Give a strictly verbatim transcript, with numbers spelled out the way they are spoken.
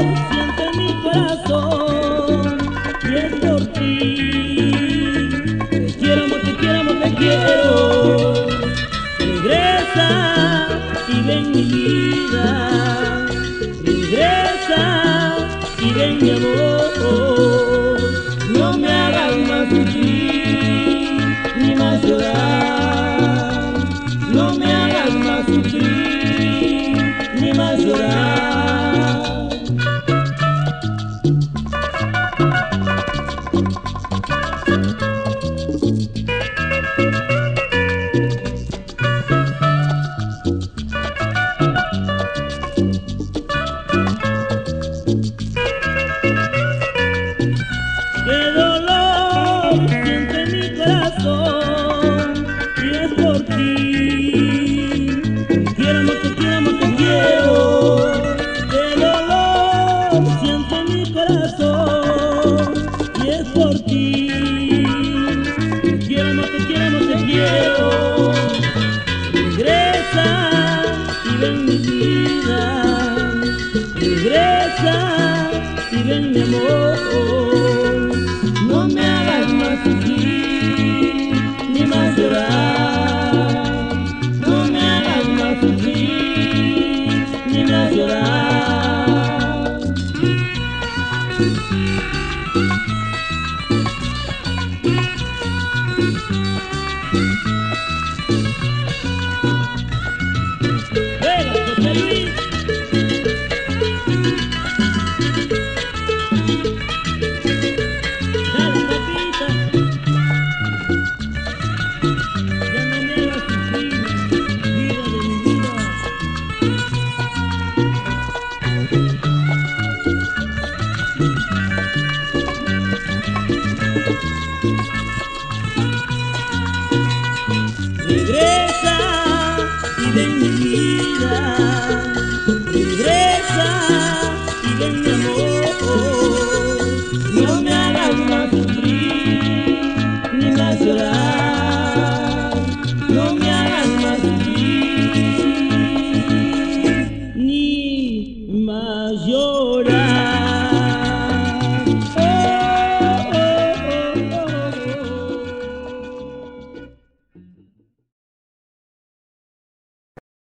siente mi corazón y es por ti. Te quiero, amor, te quiero, amor, te quiero. Regresa y ven mi vida. Regresa y ven mi amor. No me hagas más sufrir ni más llorar. No me hagas más sufrir ni más llorar. Qué dolor siente mi corazón y es por ti. Te quiero, amor, te quiero, amor, te quiero. Qué dolor siente mi corazón y es por ti. Te quiero, amor, te quiero, amor, te quiero. Regresa y ven mi vida. Regresa y ven mi amor. No me hagas más sufrir ni más llorar. No me hagas más sufrir ni más llorar. ¡Venga, José Luis! Regresa y ven mi vida. Regresa y ven mi amor. No me hagas más sufrir ni más llorar. No me hagas más sufrir ni más llorar.